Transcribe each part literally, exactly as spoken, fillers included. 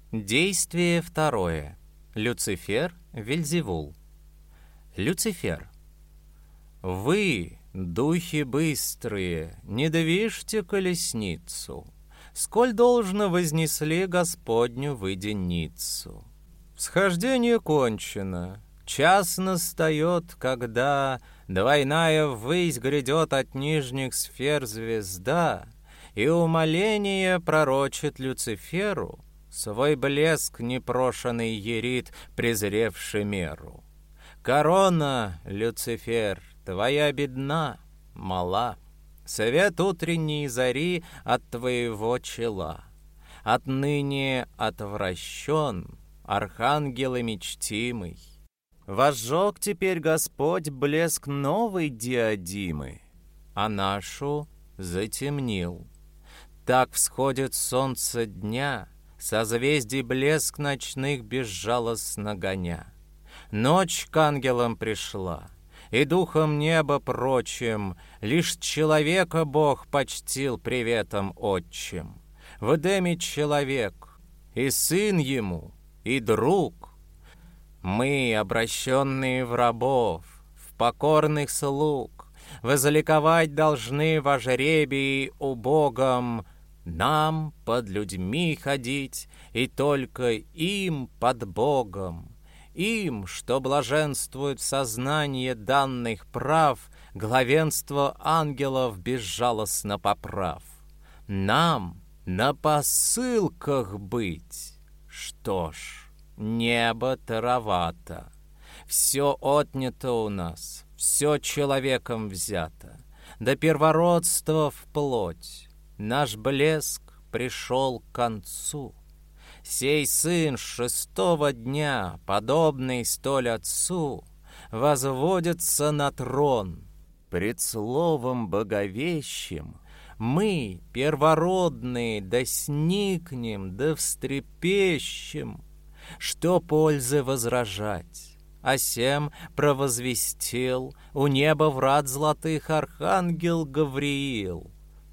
Действие второе. Люцифер, Вельзевул. Люцифер. Вы, духи быстрые, не движьте колесницу, сколь должно вознесли Господню вы деницу. Всхождение кончено, час настает, когда двойная ввысь грядет от нижних сфер звезда, и умоление пророчит Люциферу, свой блеск непрошенный ярит, презревший меру. Корона, Люцифер, твоя бедна, мала, свет утренней зари от твоего чела. Отныне отвращен архангелами чтимый. Возжег теперь Господь блеск новой диадимы, а нашу затемнил. Так всходит солнце дня, созвездий блеск ночных безжалостно гоня. Ночь к ангелам пришла, и духом неба прочим лишь человека Бог почтил приветом отчим. В Эдеме человек, и сын ему, и друг. Мы, обращенные в рабов, в покорных слуг, возликовать должны во жребии убогом, нам под людьми ходить, и только им под Богом. Им, что блаженствует в сознании данных прав, главенство ангелов безжалостно поправ. Нам на посылках быть. Что ж, небо таровато. Все отнято у нас, все человеком взято. До первородства вплоть. Наш блеск пришел к концу. Сей сын шестого дня, подобный столь отцу, возводится на трон. Пред словом боговещим мы, первородные, да сникнем, да встрепещем. Что пользы возражать? А сем провозвестил у неба врат золотых архангел Гавриил.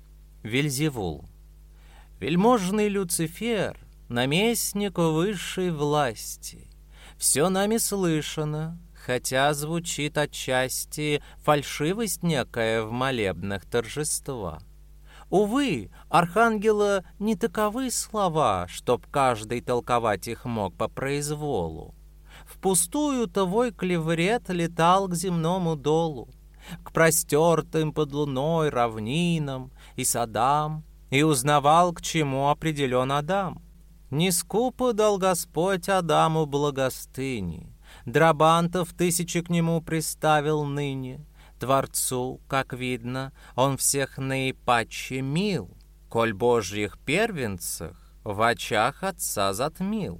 Вельзевул. Вельможный Люцифер, наместник высшей власти. Все нами слышано, хотя звучит отчасти фальшивость некая в молебнах торжества. Увы, архангела не таковы слова, чтоб каждый толковать их мог по произволу. Впустую твой клеврет летал к земному долу, к простертым под луной равнинам и садам, и узнавал, к чему определен Адам. Не скупо дал Господь Адаму благостыни, драбантов тысячи к нему приставил ныне. Творцу, как видно, он всех наипаче мил, коль божьих первенцах в очах Отца затмил.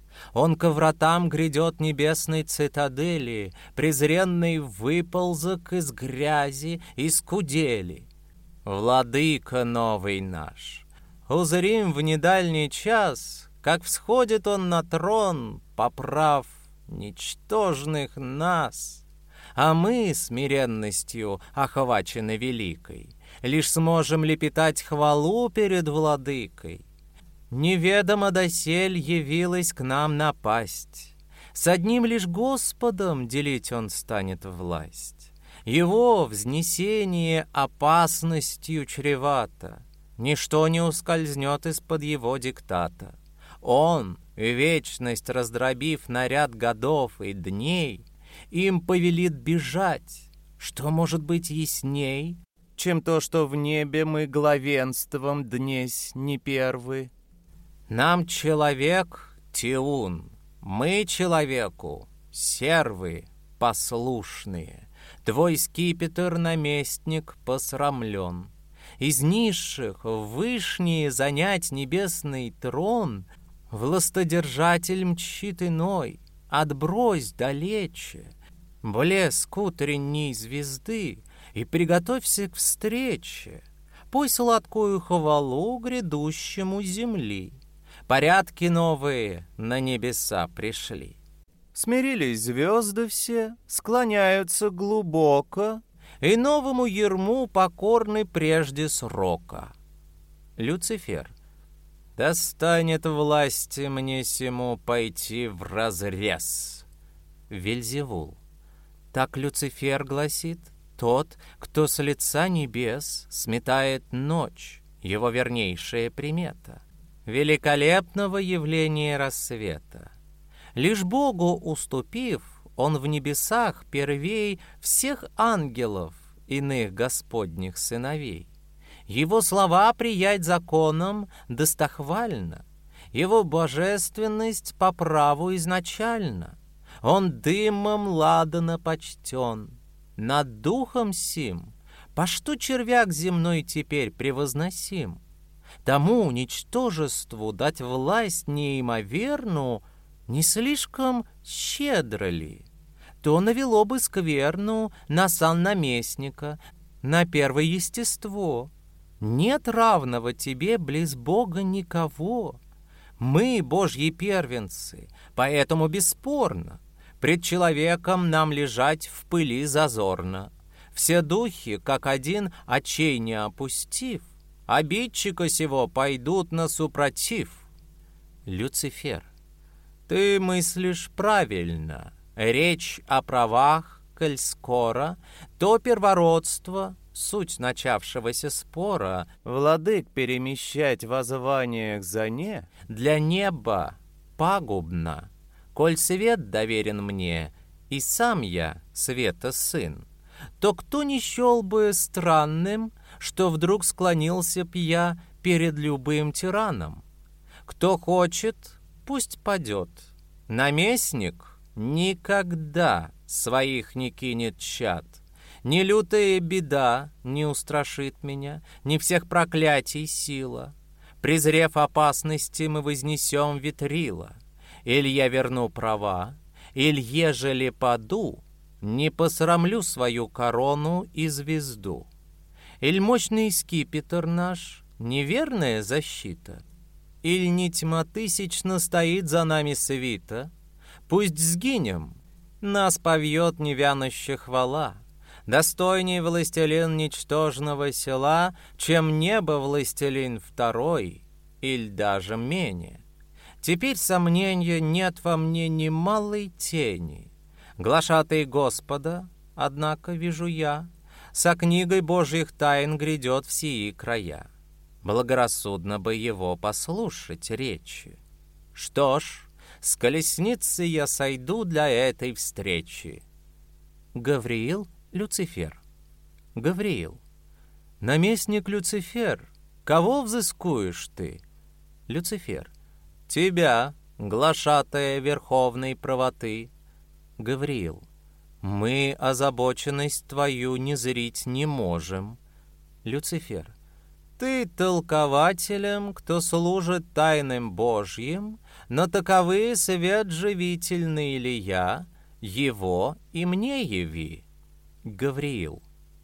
Он ко вратам грядет небесной цитадели, презренный выползок из грязи, из кудели. Владыка новый наш, узрим в недальний час, как всходит он на трон, поправ ничтожных нас. А мы, смиренностью охвачены великой, лишь сможем лепетать хвалу перед владыкой. Неведомо досель явилась к нам напасть, с одним лишь Господом делить он станет власть. Его взнесение опасностью чревато, ничто не ускользнет из-под его диктата. Он, вечность раздробив на ряд годов и дней, им повелит бежать. Что может быть ясней, чем то, что в небе мы главенством днесь не первы? Нам человек тиун, мы человеку сервы послушные. Твой скипетр, наместник, посрамлен. Из низших в вышние занять небесный трон властодержатель мчит иной. Отбрось далече блеск утренней звезды и приготовься к встрече. Пусть сладкую хвалу грядущему земли. Порядки новые на небеса пришли. Смирились звезды все, склоняются глубоко, и новому ярму покорны прежде срока. Люцифер. достанет власти мне сему пойти вразрез. Вельзевул. Так Люцифер гласит: тот, кто с лица небес сметает ночь, его вернейшая примета, великолепного явления рассвета. Лишь Богу уступив, он в небесах первей всех ангелов, иных Господних сыновей. Его слова приять законом достохвально, его божественность по праву изначально. Он дымом ладано почтен. Над духом сим, по что червяк земной теперь превозносим? Тому ничтожеству дать власть неимоверну не слишком щедро ли? То навело бы скверну на сан наместника, на первое естество. Нет равного тебе близ Бога никого. Мы, Божьи первенцы, поэтому бесспорно пред человеком нам лежать в пыли зазорно. Все духи, как один, очей не опустив, обидчика сего пойдут на супротив. Люцифер. Ты мыслишь правильно. Речь о правах, коль скоро, то первородство, суть начавшегося спора, владык перемещать во званиях за не, для неба пагубно. Коль свет доверен мне, и сам я света сын, то кто не счел бы странным, что вдруг склонился б я перед любым тираном? Кто хочет, пусть падет. Наместник никогда своих не кинет чад. Ни лютая беда не устрашит меня, ни всех проклятий сила. Презрев опасности, мы вознесем ветрила. Иль я верну права, иль ежели паду, не посрамлю свою корону и звезду. Иль мощный скипетр наш — неверная защита, иль не тьма тысячно стоит за нами свита, пусть сгинем, нас повьет невянущая хвала. Достойней властелин ничтожного села, чем небо властелин второй, иль даже менее. Теперь сомнения нет во мне ни малой тени. Глашатый Господа, однако, вижу я, со книгой Божьих тайн грядет в сии края. Благорассудно бы его послушать речи. Что ж, с колесницы я сойду для этой встречи. Гавриил, Люцифер. Гавриил. Наместник Люцифер, кого взыскуешь ты? Люцифер. Тебя, глашатая верховной правоты. Гавриил. Мы озабоченность твою не зрить не можем. Люцифер. Ты толкователем, кто служит тайным Божьим, но таковые свет живительный ли я, его и мне яви. Гавриил.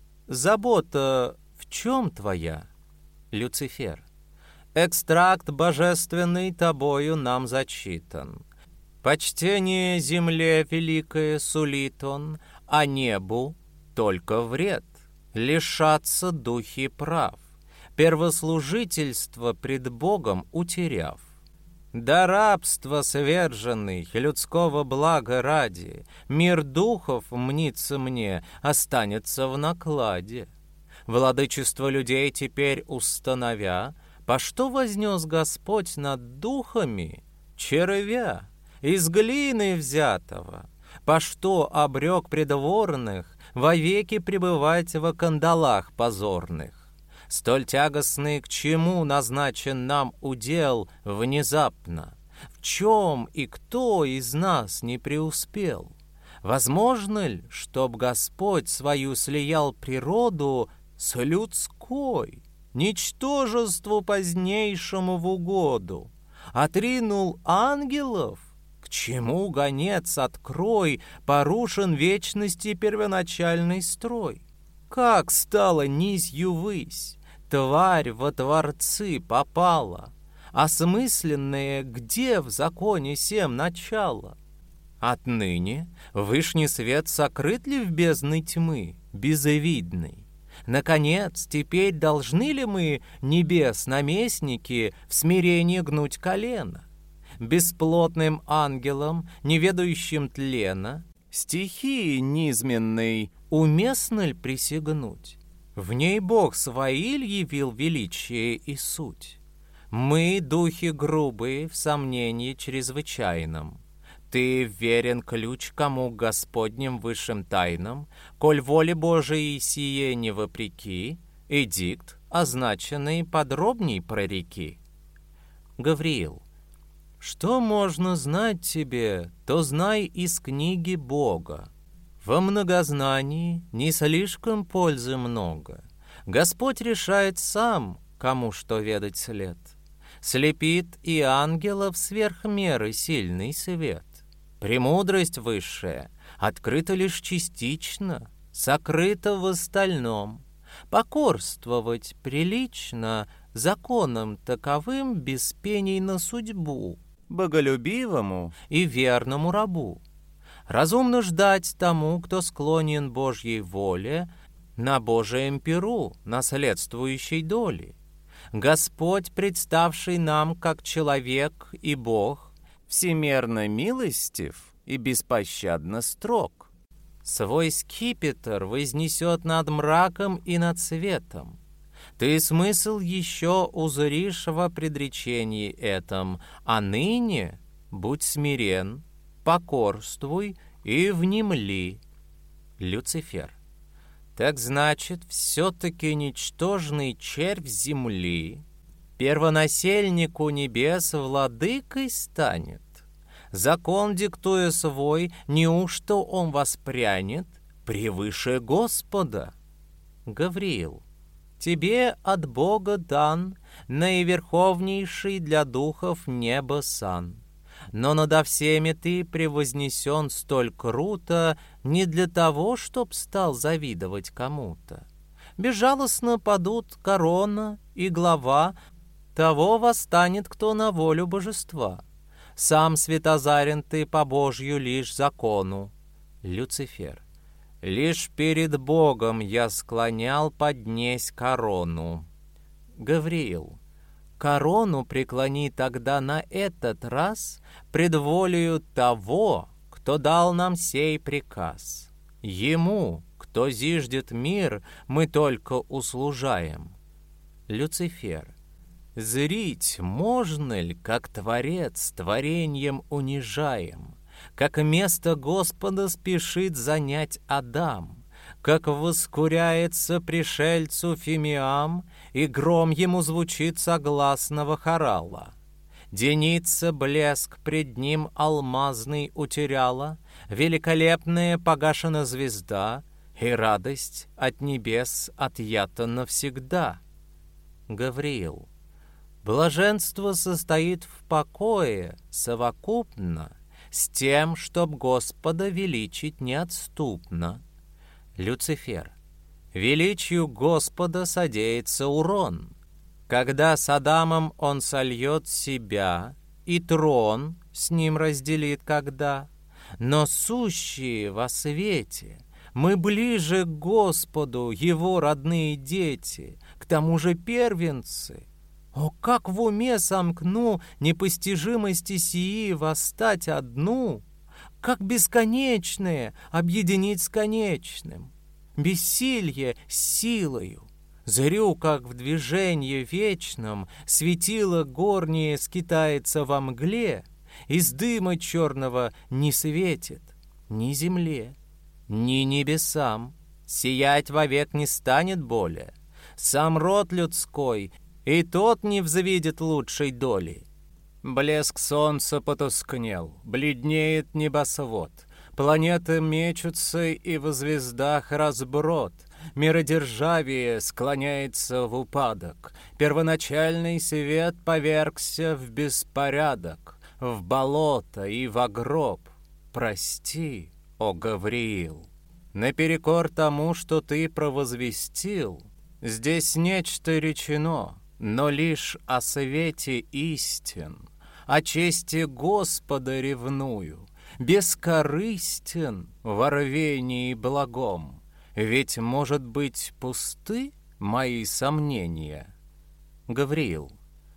Забота в чем твоя? Люцифер. Экстракт божественный тобою нам зачитан. Почтение земле великое сулит он, а небу только вред. Лишаться духи прав, первослужительство пред Богом утеряв. До рабства сверженный, людского блага ради, мир духов, мнится мне, останется в накладе. Владычество людей теперь установя, по что вознес Господь над духами червя из глины взятого? По что обрек придворных вовеки пребывать во кандалах позорных? Столь тягостный к чему назначен нам удел внезапно? В чем и кто из нас не преуспел? Возможно ли, чтоб Господь свою слиял природу с людской? Ничтожеству позднейшему в угоду, отринул ангелов? К чему, гонец, открой, порушен вечности первоначальный строй? Как стала низью высь, тварь во творцы попала, осмысленное где в законе сем начало? Отныне вышний свет сокрыт ли в бездной тьмы, безвидной? Наконец, теперь должны ли мы, небес-наместники, в смирении гнуть колено? Бесплотным ангелам, неведающим тлена, стихии низменной, уместно ли присягнуть? В ней Бог свои явил величие и суть. Мы, духи грубые, в сомнении чрезвычайном. Ты верен ключ кому Господним высшим тайнам, коль воле Божией сие не вопреки, эдикт, означенный подробней прореки. Гавриил. Что можно знать тебе, то знай из книги Бога. Во многознании не слишком пользы много. Господь решает сам, кому что ведать след. Слепит и ангелов сверх меры сильный свет. Премудрость высшая открыта лишь частично, сокрыта в остальном. Покорствовать прилично законам таковым без пений на судьбу, боголюбивому и верному рабу. Разумно ждать тому, кто склонен Божьей воле, на Божием перу, наследствующей доли. Господь, представший нам как человек и Бог, всемерно милостив и беспощадно строг. Свой скипетр вознесет над мраком и над светом. Ты смысл еще узришь во предречении этом, а ныне будь смирен, покорствуй и внемли. Люцифер. Так значит, все-таки ничтожный червь земли первонасельнику небес владыкой станет. Закон, диктуя свой, неужто он воспрянет превыше Господа? Гавриил. Тебе от Бога дан наиверховнейший для духов небо сан. Но надо всеми ты превознесен столь круто не для того, чтоб стал завидовать кому-то. Безжалостно падут корона и глава, того восстанет, кто на волю божества. Сам светозарен ты по Божью лишь закону. Люцифер. Лишь перед Богом я склонял поднесь корону. Гавриил. Корону преклони тогда на этот раз пред волею того, кто дал нам сей приказ. Ему, кто зиждет мир, мы только услужаем. Люцифер. Зрить можно ли, как Творец творением унижаем, как место Господа спешит занять Адам, как воскуряется пришельцу Фимиам, и гром ему звучит согласного хорала. Деница блеск пред ним алмазный утеряла, великолепная погашена звезда, и радость от небес отъята навсегда. Гавриил. Блаженство состоит в покое совокупно с тем, чтоб Господа величить неотступно. Люцифер. Величию Господа содеется урон. Когда с Адамом он сольет себя, и трон с ним разделит когда. Но сущие во свете, мы ближе к Господу, его родные дети, к тому же первенцы. О, как в уме сомкну непостижимости сии восстать одну, как бесконечное объединить с конечным, бессилье с силою. Зрю, как в движении вечном светило горнее скитается во мгле, из дыма черного не светит ни земле, ни небесам, сиять вовек не станет более. Сам род людской и тот не взвидит лучшей доли. Блеск солнца потускнел, бледнеет небосвод, планеты мечутся, и во звездах разброд. Миродержавие склоняется в упадок, первоначальный свет повергся в беспорядок, в болото и в гроб. Прости, о Гавриил, наперекор тому, что ты провозвестил, здесь нечто речено, но лишь о свете истин, о чести Господа ревную, бескорыстен во рвении благом. Ведь, может быть, пусты мои сомнения? Гавриил.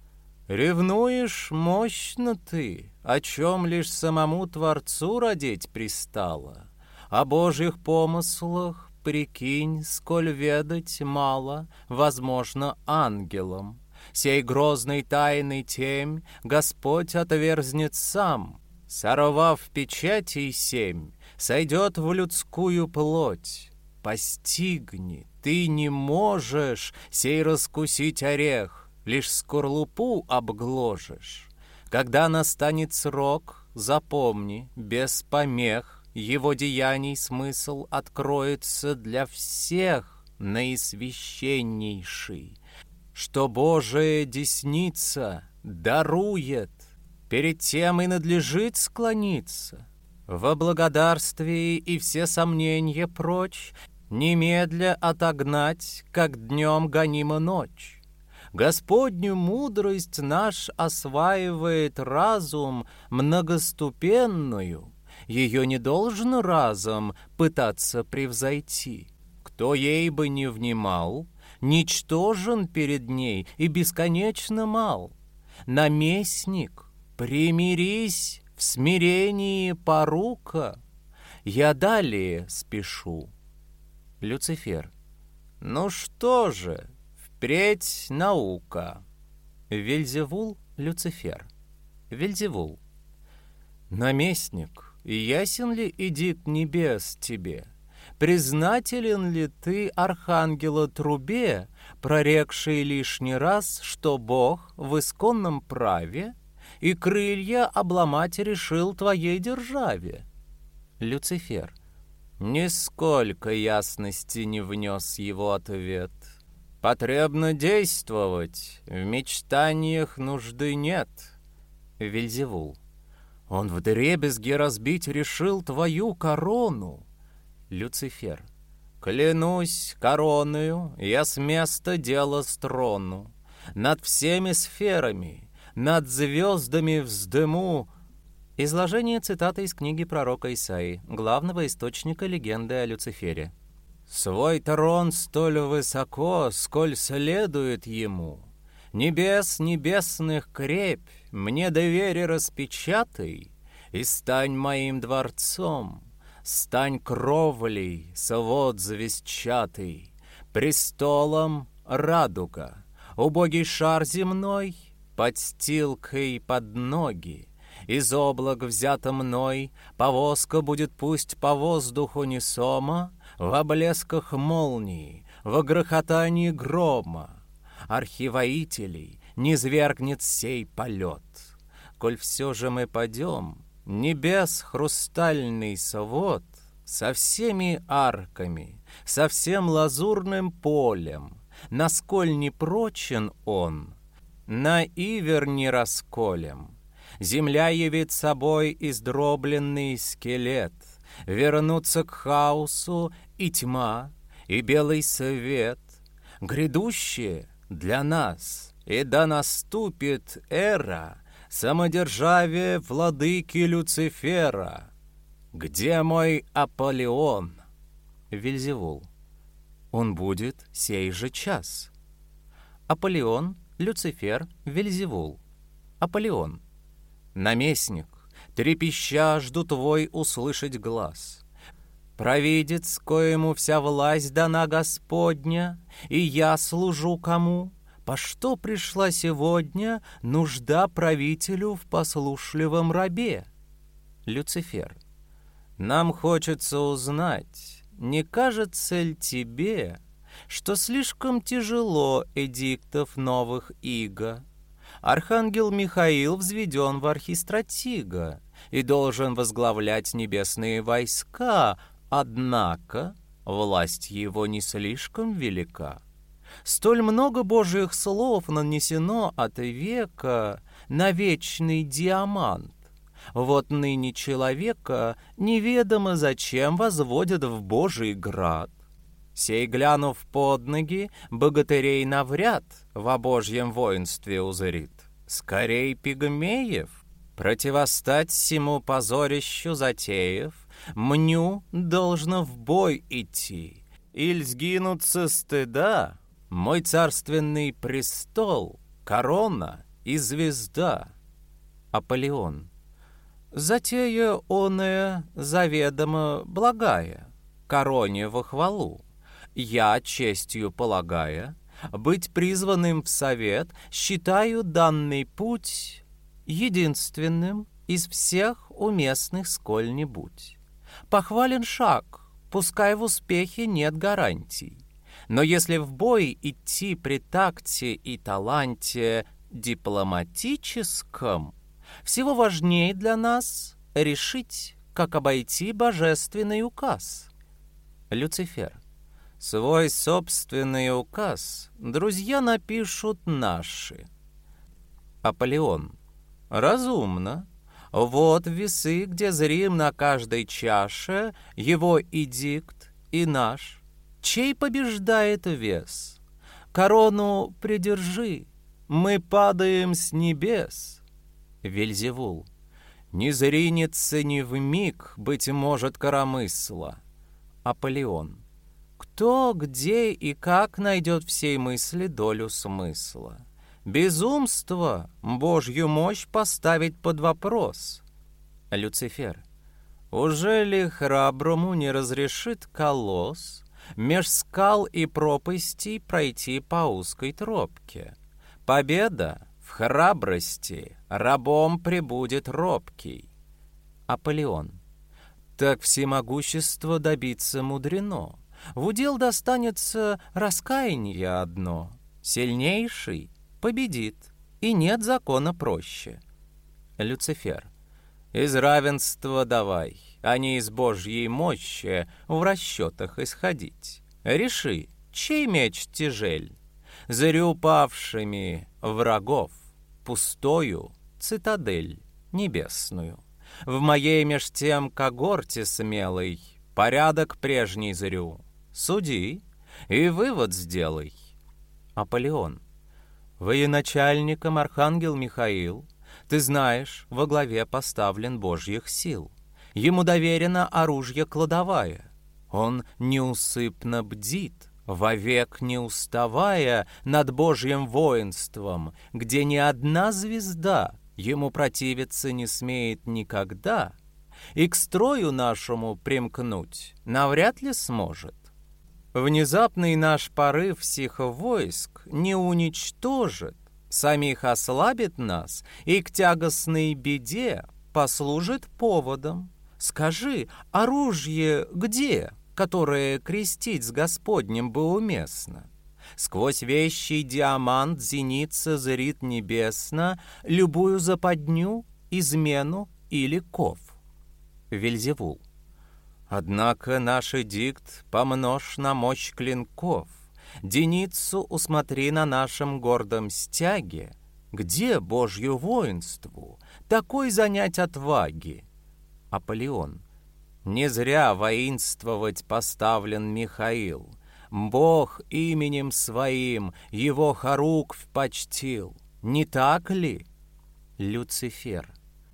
Ревнуешь мощно ты, о чем лишь самому Творцу родить пристало. О Божьих помыслах прикинь, сколь ведать мало, возможно, ангелам. Сей грозной тайной темь Господь отверзнет сам, сорвав печатей семь, сойдет в людскую плоть. Постигни, ты не можешь сей раскусить орех, лишь скорлупу обгложишь. Когда настанет срок, запомни, без помех его деяний смысл откроется для всех наисвященнейший, что Божия десница дарует, перед тем и надлежит склониться. Во благодарствии и все сомнения прочь немедля отогнать, как днем гонима ночь. Господню мудрость наш осваивает разум многоступенную, ее не должно разом пытаться превзойти. Кто ей бы не внимал, ничтожен перед ней и бесконечно мал. Наместник, примирись, в смирении порука. Я далее спешу. Люцифер. Ну что же, впредь наука. Вельзевул, Люцифер. Вельзевул. Наместник, ясен ли эдикт небес тебе? Признателен ли ты архангела трубе, прорекший лишний раз, что Бог в исконном праве и крылья обломать решил твоей державе? Люцифер. Нисколько ясности не внес его ответ. Потребно действовать, в мечтаниях нужды нет. Вельзевул. Он вдребезги разбить решил твою корону. Люцифер. Клянусь короною, я с места дела строну. Над всеми сферами, над звездами вздыму. Изложение цитаты из книги пророка Исаии, главного источника легенды о Люцифере. Свой трон столь высоко, сколь следует ему. Небес небесных крепь, мне доверие распечатай, и стань моим дворцом. Стань кровлей, свод звездчатый, престолом радуга, убогий шар земной, подстилкой под ноги. Из облак взята мной, повозка будет пусть по воздуху несома, в облесках молнии, в грохотании грома. Архивоителей низвергнет сей полет. Коль все же мы падем, небес хрустальный свод со всеми арками, со всем лазурным полем, насколь не прочен он, на ивер не расколем. Земля явит собой издробленный скелет, вернутся к хаосу и тьма, и белый свет, грядущее для нас, и да наступит эра самодержавия владыки Люцифера. Где мой Аполеон? Вельзевул. Он будет сей же час. Аполеон, Люцифер, Вельзевул. Аполеон. Наместник, трепеща, жду твой услышать глаз. Провидец, коему вся власть дана Господня, и я служу кому? По что пришла сегодня нужда правителю в послушливом рабе? Люцифер. Нам хочется узнать, не кажется ли тебе, что слишком тяжело эдиктов новых иго? Архангел Михаил взведен в архистратига и должен возглавлять небесные войска, однако власть его не слишком велика. Столь много Божьих слов нанесено от века на вечный диамант. Вот ныне человека неведомо зачем возводят в Божий град. Сей, глянув под ноги, богатырей навряд во Божьем воинстве узрит. Скорей пигмеев, противостать сему позорищу затеев, мню должно в бой идти, иль сгинут со стыда, мой царственный престол, корона и звезда. Аполеон. Затея оная заведомо благая, короне во хвалу. Я, честью полагая, быть призванным в совет, считаю данный путь единственным из всех уместных сколь-нибудь. Похвален шаг, пускай в успехе нет гарантий. Но если в бой идти при такте и таланте дипломатическом, всего важнее для нас решить, как обойти божественный указ. Люцифер. Свой собственный указ друзья напишут наши. Аполеон. Разумно. Вот весы, где зрим на каждой чаше его эдикт и наш. Чей побеждает вес? Корону придержи, мы падаем с небес. Вельзевул. Не зринется ни вмиг, быть может, коромысла. Аполеон. Кто, где и как найдет всей мысли долю смысла? Безумство Божью мощь поставить под вопрос. Люцифер. Уже ли храброму не разрешит колосс меж скал и пропастей пройти по узкой тропке? Победа в храбрости рабом пребудет робкий. Аполеон. Так всемогущество добиться мудрено. В удел достанется раскаяние одно. Сильнейший победит, и нет закона проще. Люцифер. Из равенства давай, а не из Божьей мощи в расчетах исходить. Реши, чей меч тяжель? Зарю павшими врагов, пустою цитадель небесную. В моей меж тем когорте смелой порядок прежний зрю. Суди и вывод сделай. Аполеон. Военачальником архангел Михаил, ты знаешь, во главе поставлен Божьих сил. Ему доверено оружие кладовая. Он неусыпно бдит, вовек не уставая над Божьим воинством, где ни одна звезда ему противиться не смеет никогда, и к строю нашему примкнуть навряд ли сможет. Внезапный наш порыв сих войск не уничтожит, самих ослабит нас и к тягостной беде послужит поводом. Скажи, оружие где, которое крестить с Господним бы уместно? Сквозь вещий диамант зеница зрит небесно любую западню, измену или ков. Вельзевул. Однако наш эдикт помножь на мощь клинков. Деницу усмотри на нашем гордом стяге. Где Божью воинству такой занять отваги? Аполеон. Не зря воинствовать поставлен Михаил. Бог именем своим его хоруквь почтил. Не так ли? Люцифер.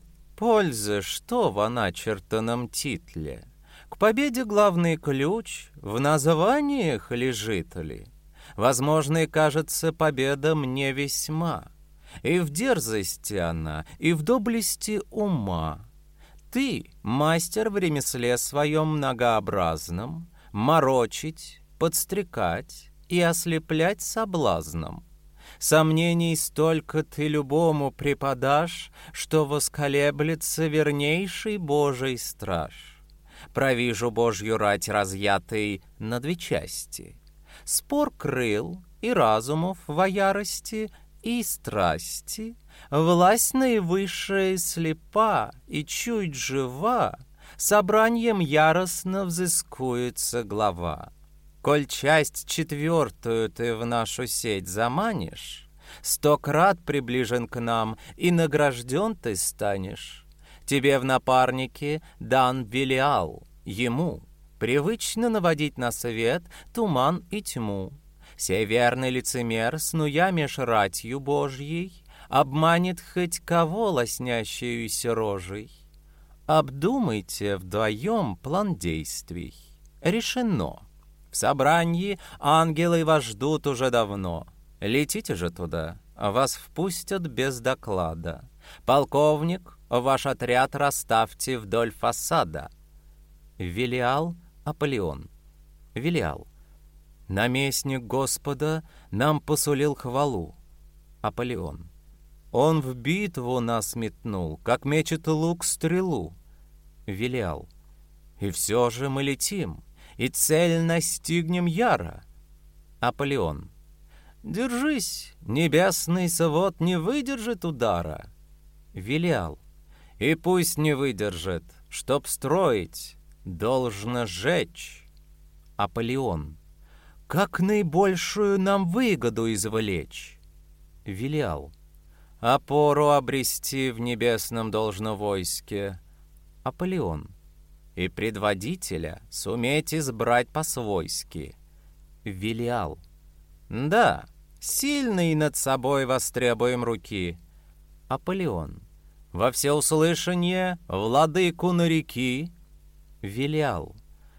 Польза что в начертанном титле? К победе главный ключ в названиях лежит ли? Возможной кажется победа мне весьма. И в дерзости она, и в доблести ума. Ты, мастер в ремесле своем многообразном, морочить, подстрекать и ослеплять соблазном. Сомнений столько ты любому преподашь, что восколеблется вернейший Божий страж. Провижу Божью рать разъятой на две части. Спор крыл и разумов во ярости, и страсти. Власть наивысшая слепа и чуть жива, собраньем яростно взыскуется глава. Коль часть четвертую ты в нашу сеть заманишь, сто крат приближен к нам, и награжден ты станешь. Тебе в напарнике дан Велиал, ему привычно наводить на свет туман и тьму. Сей верный лицемер, снуя меж ратью Божьей, обманет хоть кого лоснящеюся рожей. Обдумайте вдвоем план действий. Решено. В собрании ангелы вас ждут уже давно. Летите же туда, вас впустят без доклада. Полковник, ваш отряд расставьте вдоль фасада. Велиал, Аполеон. Велиал. Наместник Господа нам посулил хвалу. Аполеон. Он в битву нас метнул, как мечет лук стрелу. Велиал. И все же мы летим, и цель настигнем яро. Аполеон. Держись, небесный свод не выдержит удара. Велиал. И пусть не выдержит, чтоб строить, должно сжечь. Аполеон. Как наибольшую нам выгоду извлечь? Велиал. Опору обрести в небесном должно войске. Аполеон. И предводителя суметь избрать по-свойски. Велиал. Да, сильный над собой востребуем руки. Аполеон. Во всеуслышание владыку нареки. Велиал.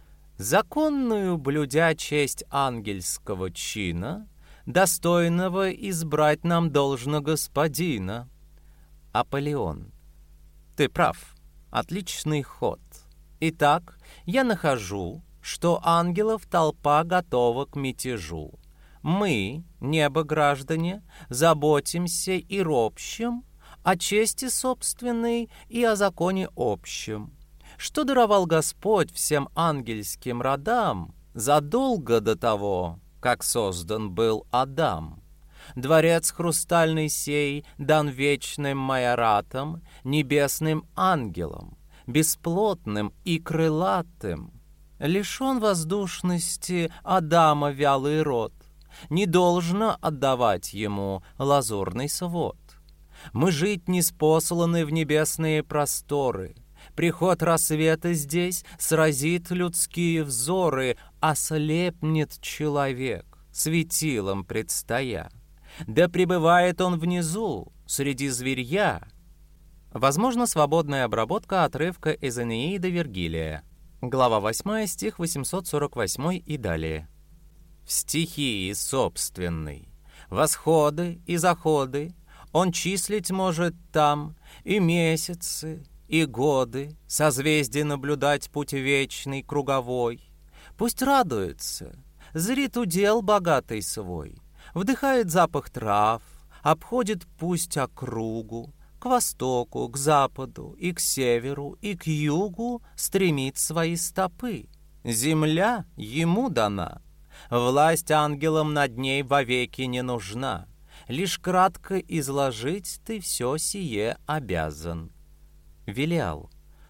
Законную блюдя честь ангельского чина, достойного избрать нам должно господина. Аполеон. Ты прав, отличный ход. Итак, я нахожу, что ангелов толпа готова к мятежу. Мы, небо-граждане, заботимся и ропщим о чести собственной и о законе общем, что даровал Господь всем ангельским родам задолго до того, как создан был Адам. Дворец хрустальный сей дан вечным майоратам, небесным ангелам, бесплотным и крылатым. Лишен воздушности Адама вялый род, не должно отдавать ему лазурный свод. Мы жить ниспосланы в небесные просторы. Приход рассвета здесь сразит людские взоры, ослепнет человек, светилом предстоя. Да пребывает он внизу, среди зверья. Возможно, свободная обработка отрывка из Энеиды Вергилия. Глава восьмая, стих восемьсот сорок восемь и далее. В стихии собственной, восходы и заходы, он числить может там и месяцы, и годы, созвездие наблюдать путь вечный, круговой. Пусть радуется, зрит удел богатый свой, вдыхает запах трав, обходит пусть округу, к востоку, к западу, и к северу, и к югу стремит свои стопы. Земля ему дана, власть ангелам над ней вовеки не нужна. Лишь кратко изложить ты все сие обязан. Велиал.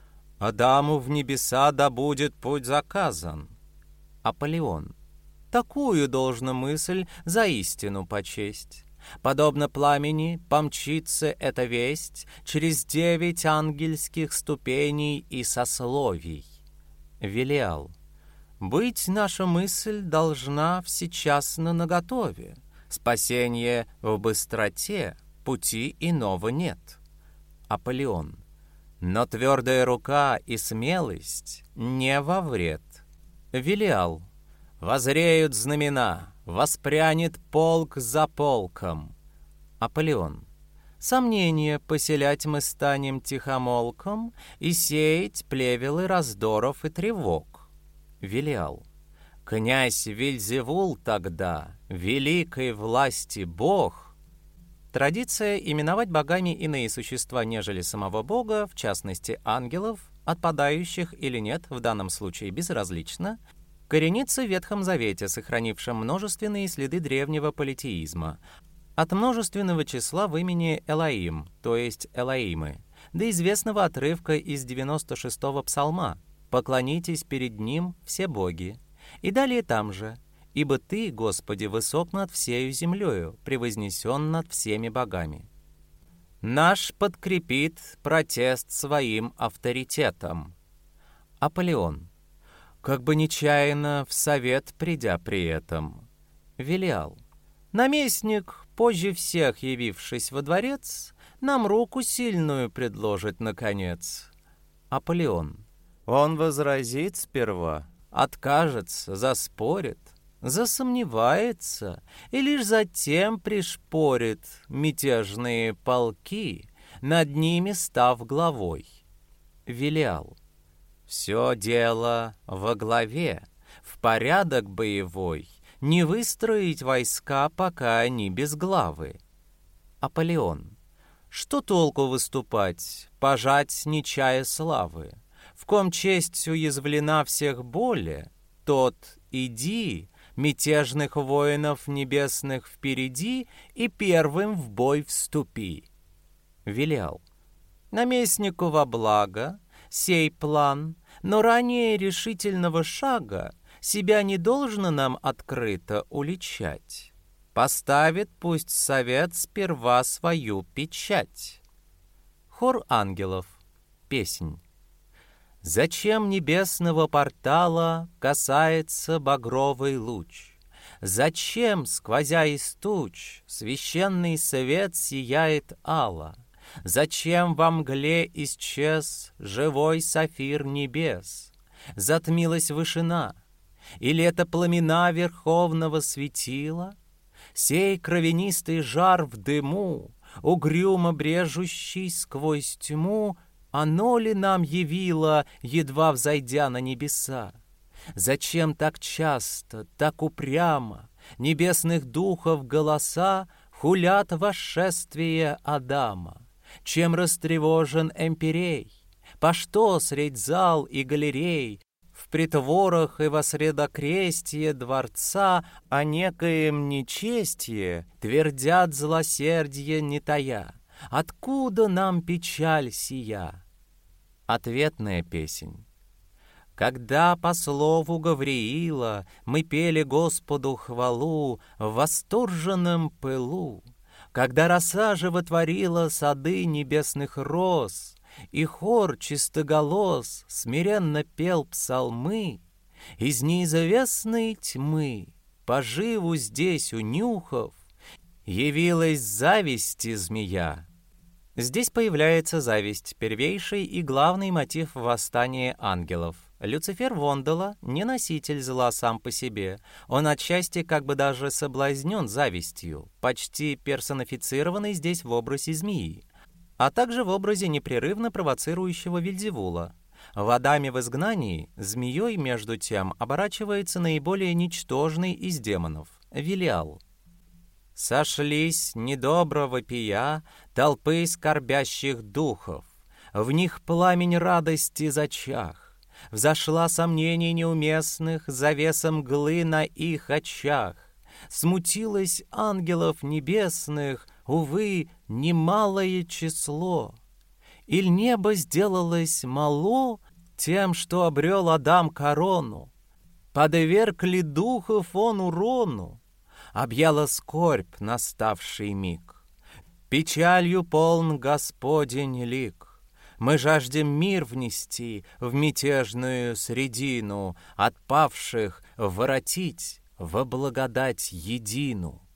Адаму в небеса да будет путь заказан. Аполеон. Такую должна мысль за истину почесть. Подобно пламени помчится эта весть через девять ангельских ступеней и сословий. Велиал. Быть наша мысль должна всечасно наготове. Спасение в быстроте, пути иного нет. Аполеон. Но твердая рука и смелость не во вред. Велиал. Возреют знамена, воспрянет полк за полком. Аполеон. Сомнения поселять мы станем тихомолком и сеять плевелы раздоров и тревог. Велиал. Князь Вельзевул тогда, великой власти бог. Традиция именовать богами иные существа, нежели самого бога, в частности ангелов, отпадающих или нет, в данном случае безразлично, коренится в Ветхом Завете, сохранившем множественные следы древнего политеизма, от множественного числа в имени Элоим, то есть Элоимы, до известного отрывка из девяносто шестого псалма «Поклонитесь перед ним все боги». И далее там же «Ибо Ты, Господи, высок над всею землею, превознесен над всеми богами». Наш подкрепит протест своим авторитетом. Аполеон. Как бы нечаянно в совет придя при этом. Велиал. Наместник, позже всех явившись во дворец, нам руку сильную предложит наконец. Аполеон. Он возразит сперва, откажется, заспорит, засомневается и лишь затем пришпорит мятежные полки, над ними став главой. Велиал. Все дело во главе, в порядок боевой, не выстроить войска, пока они безглавы. Аполеон. Что толку выступать, пожать, не чая славы? В ком честь уязвлена всех более, тот иди, мятежных воинов небесных впереди, и первым в бой вступи. Велиал. Наместнику во благо сей план, но ранее решительного шага себя не должно нам открыто уличать. Поставит пусть совет сперва свою печать. Хор ангелов. Песнь. Зачем небесного портала касается багровый луч? Зачем, сквозя из туч, священный свет сияет ало? Зачем во мгле исчез живой сафир небес? Затмилась вышина? Или это пламена верховного светила? Сей кровянистый жар в дыму, угрюмо брежущий сквозь тьму, оно ли нам явило, едва взойдя на небеса? Зачем так часто, так упрямо небесных духов голоса хулят восшествие Адама? Чем растревожен эмпирей? По что средь зал и галерей, в притворах и во средокрестье дворца о некоем нечестие твердят злосердие не тая? Откуда нам печаль сия? Ответная песнь. Когда по слову Гавриила мы пели Господу хвалу в восторженном пылу, когда роса животворила сады небесных роз, и хор чистоголос смиренно пел псалмы, из неизвестной тьмы, поживу здесь унюхав, явилась зависти змея. Здесь появляется зависть, первейший и главный мотив восстания ангелов. Люцифер Вондала не носитель зла сам по себе. Он отчасти как бы даже соблазнен завистью, почти персонифицированный здесь в образе змеи, а также в образе непрерывно провоцирующего Вельзевула. В Адаме в изгнании змеей, между тем, оборачивается наиболее ничтожный из демонов — Велиал. Сошлись, недобро вопия, толпы скорбящих духов. В них пламень радости зачах. Взошла сомнений неуместных завеса мглы на их очах. Смутилось ангелов небесных, увы, немалое число. Иль небо сделалось мало тем, что обрел Адам корону? Подверг ли духов он урону? Объяла скорбь наставший миг. Печалью полн Господень лик. Мы жаждем мир внести в мятежную средину, отпавших воротить во благодать едину.